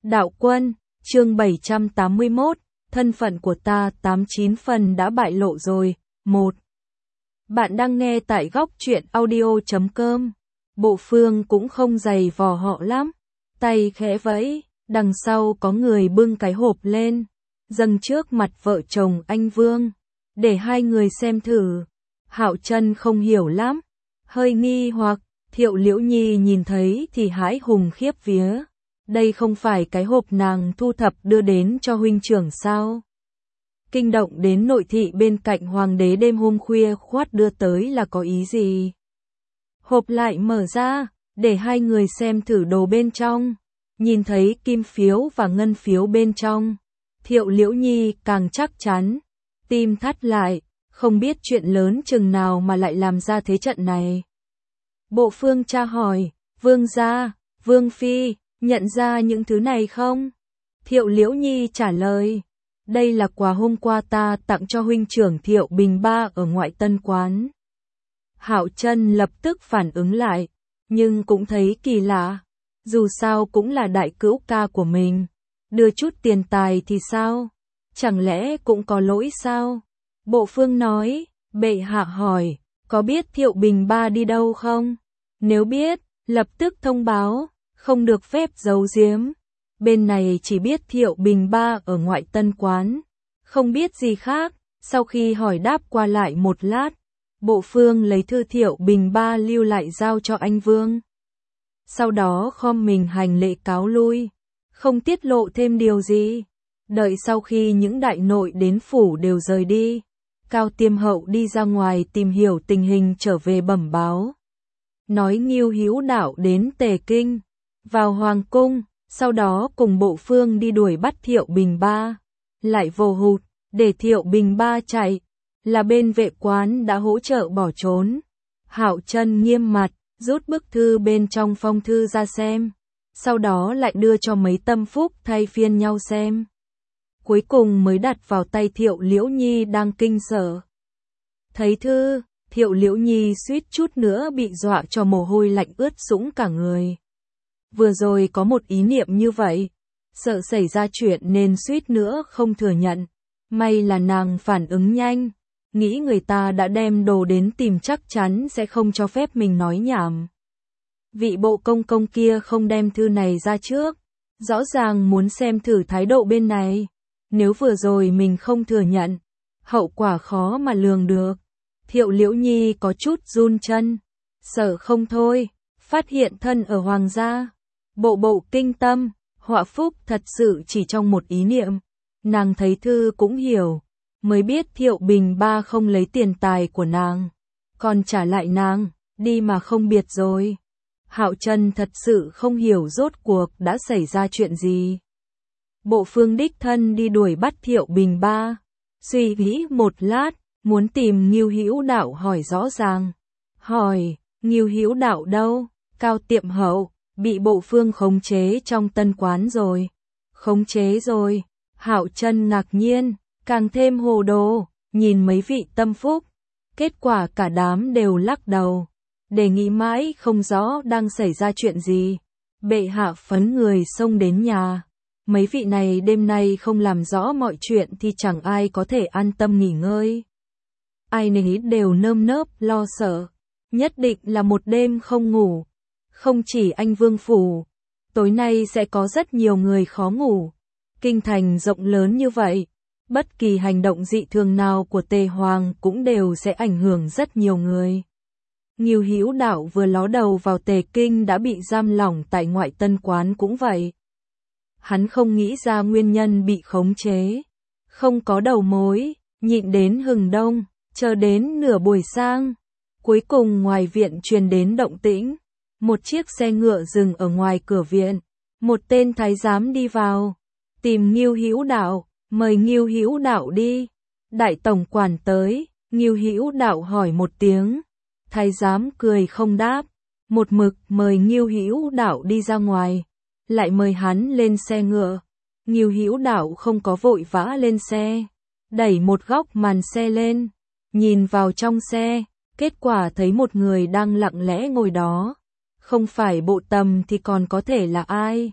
Đạo Quân, chương 781, thân phận của ta 89 phần đã bại lộ rồi. 1. Bạn đang nghe tại góc truyện audio.com. Bộ Phương cũng không dày vò họ lắm. Tay khẽ vẫy, đằng sau có người bưng cái hộp lên, dâng trước mặt vợ chồng anh Vương, để hai người xem thử. Hạo Trân không hiểu lắm, hơi nghi hoặc, Thiệu Liễu Nhi nhìn thấy thì hãi hùng khiếp vía. Đây không phải cái hộp nàng thu thập đưa đến cho huynh trưởng sao? Kinh động đến nội thị bên cạnh hoàng đế đêm hôm khuya khoắt đưa tới là có ý gì? Hộp lại mở ra, để hai người xem thử đồ bên trong. Nhìn thấy kim phiếu và ngân phiếu bên trong, Thiệu Liễu Nhi càng chắc chắn, tim thắt lại, không biết chuyện lớn chừng nào mà lại làm ra thế trận này. Bộ Phương tra hỏi, Vương gia, Vương phi, nhận ra những thứ này không? Thiệu Liễu Nhi trả lời, đây là quà hôm qua ta tặng cho huynh trưởng Thiệu Bình Ba ở ngoại tân quán. Hạo Trân lập tức phản ứng lại, nhưng cũng thấy kỳ lạ, dù sao cũng là đại cữu ca của mình, đưa chút tiền tài thì sao? Chẳng lẽ cũng có lỗi sao? Bộ Phương nói, bệ hạ hỏi, có biết Thiệu Bình Ba đi đâu không? Nếu biết, lập tức thông báo, không được phép giấu giếm. Bên này chỉ biết Thiệu Bình Ba ở ngoại tân quán, không biết gì khác. Sau khi hỏi đáp qua lại một lát, Bộ Phương lấy thư Thiệu Bình Ba lưu lại giao cho anh Vương. Sau đó khom mình hành lễ cáo lui, không tiết lộ thêm điều gì. Đợi sau khi những đại nội đến phủ đều rời đi, Cao Tiêm Hậu đi ra ngoài tìm hiểu tình hình trở về bẩm báo. Nói Ngưu Hữu Đạo đến Tề Kinh, vào Hoàng Cung, sau đó cùng Bộ Phương đi đuổi bắt Thiệu Bình Ba. Lại vồ hụt, để Thiệu Bình Ba chạy, là bên vệ quán đã hỗ trợ bỏ trốn. Hạo Trân nghiêm mặt, rút bức thư bên trong phong thư ra xem, sau đó lại đưa cho mấy tâm phúc thay phiên nhau xem. Cuối cùng mới đặt vào tay Thiệu Liễu Nhi đang kinh sợ. Thấy thư, Thiệu Liễu Nhi suýt chút nữa bị dọa cho mồ hôi lạnh ướt sũng cả người. Vừa rồi có một ý niệm như vậy, sợ xảy ra chuyện nên suýt nữa không thừa nhận. May là nàng phản ứng nhanh, nghĩ người ta đã đem đồ đến tìm chắc chắn sẽ không cho phép mình nói nhảm. Vị bộ công công kia không đem thư này ra trước, rõ ràng muốn xem thử thái độ bên này. Nếu vừa rồi mình không thừa nhận, hậu quả khó mà lường được. Thiệu Liễu Nhi có chút run chân, sợ không thôi, phát hiện thân ở hoàng gia. Bộ kinh tâm, họa phúc thật sự chỉ trong một ý niệm. Nàng thấy thư cũng hiểu, mới biết Thiệu Bình Ba không lấy tiền tài của nàng, còn trả lại nàng, đi mà không biệt rồi. Hạo Trân thật sự không hiểu rốt cuộc đã xảy ra chuyện gì. Bộ Phương đích thân đi đuổi bắt Thiệu Bình Ba, suy nghĩ một lát, muốn tìm Ngưu Hữu Đạo hỏi rõ ràng. Hỏi, Ngưu Hữu Đạo đâu? Cao Tiệm Hậu, bị Bộ Phương khống chế trong tân quán rồi. Khống chế rồi? Hạo Trân ngạc nhiên, càng thêm hồ đồ, nhìn mấy vị tâm phúc. Kết quả cả đám đều lắc đầu, đề nghị mãi không rõ đang xảy ra chuyện gì. Bệ hạ phấn người xông đến nhà. Mấy vị này đêm nay không làm rõ mọi chuyện thì chẳng ai có thể an tâm nghỉ ngơi. Ai nấy đều nơm nớp lo sợ, nhất định là một đêm không ngủ. Không chỉ anh Vương phủ, tối nay sẽ có rất nhiều người khó ngủ. Kinh thành rộng lớn như vậy, bất kỳ hành động dị thường nào của Tề Hoàng cũng đều sẽ ảnh hưởng rất nhiều người. Ngưu Hữu Đạo vừa ló đầu vào Tề Kinh đã bị giam lỏng tại ngoại tân quán cũng vậy. Hắn không nghĩ ra nguyên nhân bị khống chế, không có đầu mối, nhịn đến hừng đông, chờ đến nửa buổi sang. Cuối cùng ngoài viện truyền đến động tĩnh, một chiếc xe ngựa dừng ở ngoài cửa viện, một tên thái giám đi vào, tìm Ngưu Hữu Đạo, mời Ngưu Hữu Đạo đi. Đại tổng quản tới, Ngưu Hữu Đạo hỏi một tiếng, thái giám cười không đáp, một mực mời Ngưu Hữu Đạo đi ra ngoài. Lại mời hắn lên xe ngựa. Ngưu Hữu Đạo không có vội vã lên xe, đẩy một góc màn xe lên, nhìn vào trong xe, kết quả thấy một người đang lặng lẽ ngồi đó. Không phải Bộ Tầm thì còn có thể là ai?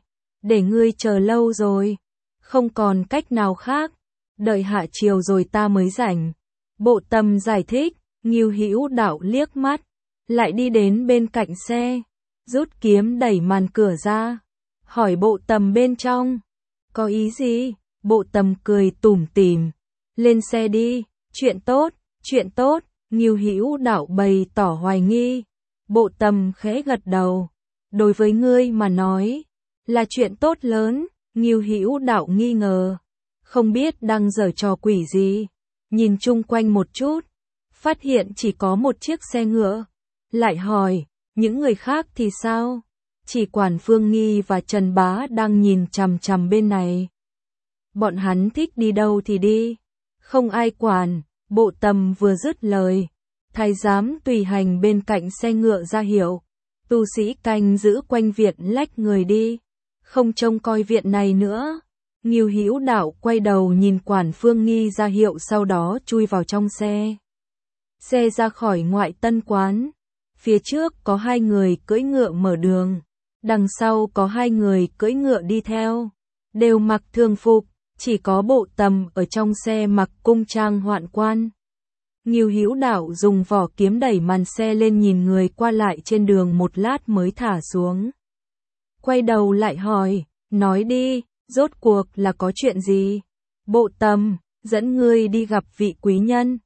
để ngươi chờ lâu rồi, không còn cách nào khác, đợi hạ chiều rồi ta mới rảnh. Bộ Tâm giải thích, Ngưu Hữu Đạo liếc mắt, lại đi đến bên cạnh xe, rút kiếm đẩy màn cửa ra, hỏi Bộ Tâm bên trong, có ý gì? Bộ Tâm cười tủm tỉm, lên xe đi, chuyện tốt, Ngưu Hữu Đạo bày tỏ hoài nghi. Bộ Tâm khẽ gật đầu, đối với ngươi mà nói, là chuyện tốt lớn. Ngưu Hữu Đạo nghi ngờ, không biết đang giở trò quỷ gì, nhìn chung quanh một chút, phát hiện chỉ có một chiếc xe ngựa, lại hỏi, những người khác thì sao? Chỉ quản Phương Nghi và Trần Bá đang nhìn chằm chằm bên này. Bọn hắn thích đi đâu thì đi, không ai quản. Bộ Tâm vừa dứt lời, thái giám tùy hành bên cạnh xe ngựa ra hiệu, tu sĩ canh giữ quanh viện lách người đi, không trông coi viện này nữa. Ngưu Hữu Đạo quay đầu nhìn quản Phương Nghi ra hiệu, sau đó chui vào trong xe. Xe ra khỏi Ngoại Tân quán, phía trước có 2 người cưỡi ngựa mở đường, đằng sau có 2 người cưỡi ngựa đi theo, đều mặc thường phục, chỉ có Bộ Tâm ở trong xe mặc cung trang hoạn quan. Ngưu Hữu Đạo dùng vỏ kiếm đẩy màn xe lên, nhìn người qua lại trên đường một lát mới thả xuống. Quay đầu lại hỏi, nói đi, rốt cuộc là có chuyện gì? Bộ Tâm, dẫn ngươi đi gặp vị quý nhân.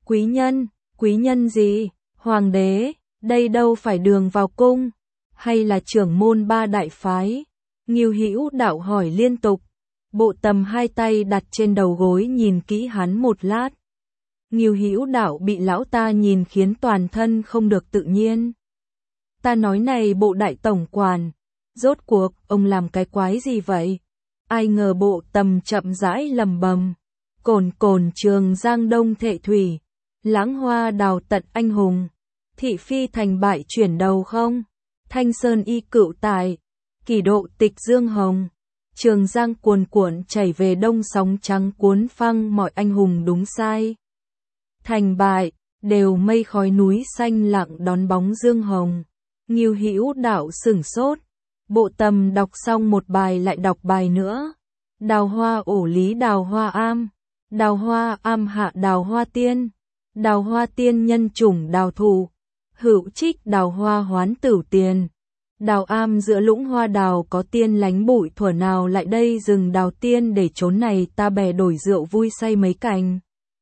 Quý nhân gì? Hoàng đế, đây đâu phải đường vào cung, hay là trưởng môn 3 đại phái? Ngưu Hữu Đạo hỏi liên tục. Bộ Tâm 2 tay đặt trên đầu gối nhìn kỹ hắn một lát. Ngưu Hữu Đạo bị lão ta nhìn khiến toàn thân không được tự nhiên. Ta nói này Bộ đại tổng quản, rốt cuộc ông làm cái quái gì vậy? Ai ngờ Bộ Tâm chậm rãi lầm bầm, cồn Trường Giang Đông Thệ Thủy, lãng hoa đào tận anh hùng, thị phi thành bại chuyển đầu không, Thanh Sơn y cựu tài, kỷ độ tịch dương hồng, Trường Giang cuồn cuộn chảy về đông, sóng trắng cuốn phăng mọi anh hùng đúng sai. Thành bại, đều mây khói núi xanh lặng đón bóng dương hồng. Ngưu Hữu Đạo sửng sốt. Bộ Tâm đọc xong một bài lại đọc bài nữa. Đào hoa ổ lý đào hoa am. Đào hoa am hạ đào hoa tiên. Đào hoa tiên nhân chủng đào thù. Hữu trích đào hoa hoán tửu tiền. Đào am giữa lũng hoa đào có tiên lánh bụi, thuở nào lại đây rừng đào tiên để trốn này ta bè đổi rượu vui say mấy cành.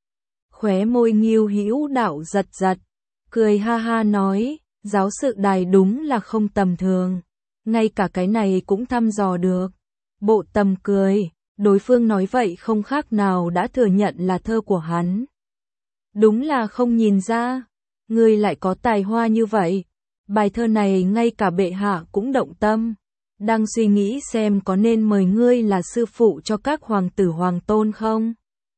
Khóe môi Ngưu Hữu Đạo giật giật, cười ha ha nói, giáo sự đài đúng là không tầm thường, ngay cả cái này cũng thăm dò được. Bộ Tâm cười, đối phương nói vậy không khác nào đã thừa nhận là thơ của hắn. Đúng là không nhìn ra, ngươi lại có tài hoa như vậy. Bài thơ này ngay cả bệ hạ cũng động tâm, đang suy nghĩ xem có nên mời ngươi là sư phụ cho các hoàng tử hoàng tôn không.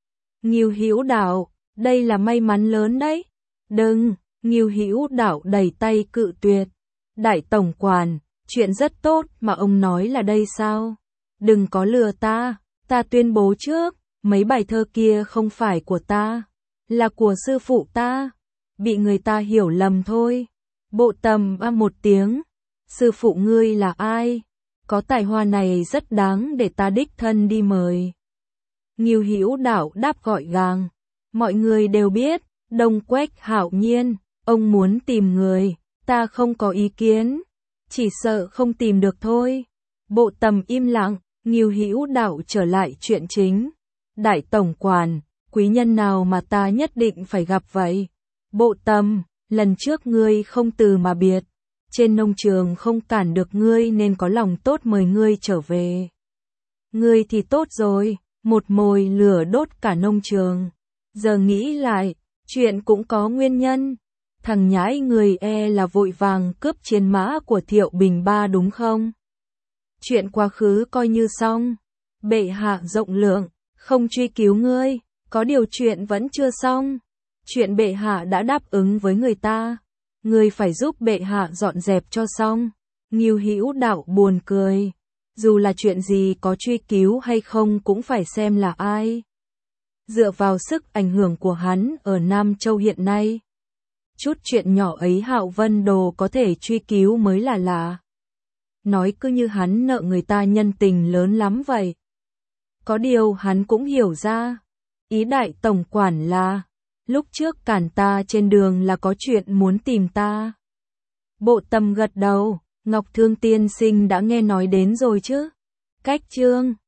Ngưu Hữu Đạo, đây là may mắn lớn đấy. Đừng, Ngưu Hữu Đạo đẩy tay cự tuyệt. Đại tổng quản, chuyện rất tốt mà ông nói là đây sao? Đừng có lừa ta tuyên bố trước, mấy bài thơ kia không phải của ta, là của sư phụ ta. Bị người ta hiểu lầm thôi. Bộ Tâm một tiếng, sư phụ ngươi là ai? Có tài hoa này rất đáng để ta đích thân đi mời. Ngưu Hữu Đạo đáp gọn gàng, mọi người đều biết, Đông Quách Hạo Nhiên, ông muốn tìm người, ta không có ý kiến, chỉ sợ không tìm được thôi. Bộ Tâm im lặng, Ngưu Hữu Đạo trở lại chuyện chính. Đại tổng quản, quý nhân nào mà ta nhất định phải gặp vậy? Bộ Tâm, lần trước ngươi không từ mà biệt, trên nông trường không cản được ngươi nên có lòng tốt mời ngươi trở về. Ngươi thì tốt rồi, một mồi lửa đốt cả nông trường. Giờ nghĩ lại, chuyện cũng có nguyên nhân. Thằng nhãi người là vội vàng cướp chiến mã của Thiệu Bình Ba đúng không? Chuyện quá khứ coi như xong. Bệ hạ rộng lượng, không truy cứu ngươi, có điều chuyện vẫn chưa xong. Chuyện bệ hạ đã đáp ứng với người ta, ngươi phải giúp bệ hạ dọn dẹp cho xong. Ngưu Hữu Đạo buồn cười, dù là chuyện gì có truy cứu hay không cũng phải xem là ai. Dựa vào sức ảnh hưởng của hắn ở Nam Châu hiện nay, chút chuyện nhỏ ấy Hạo Vân Đồ có thể truy cứu mới là lạ. nói cứ như hắn nợ người ta nhân tình lớn lắm vậy. Có điều hắn cũng hiểu ra, ý đại tổng quản là, lúc trước cản ta trên đường là có chuyện muốn tìm ta. Bộ Tâm gật đầu, Ngọc Thương tiên sinh đã nghe nói đến rồi chứ? Cách chương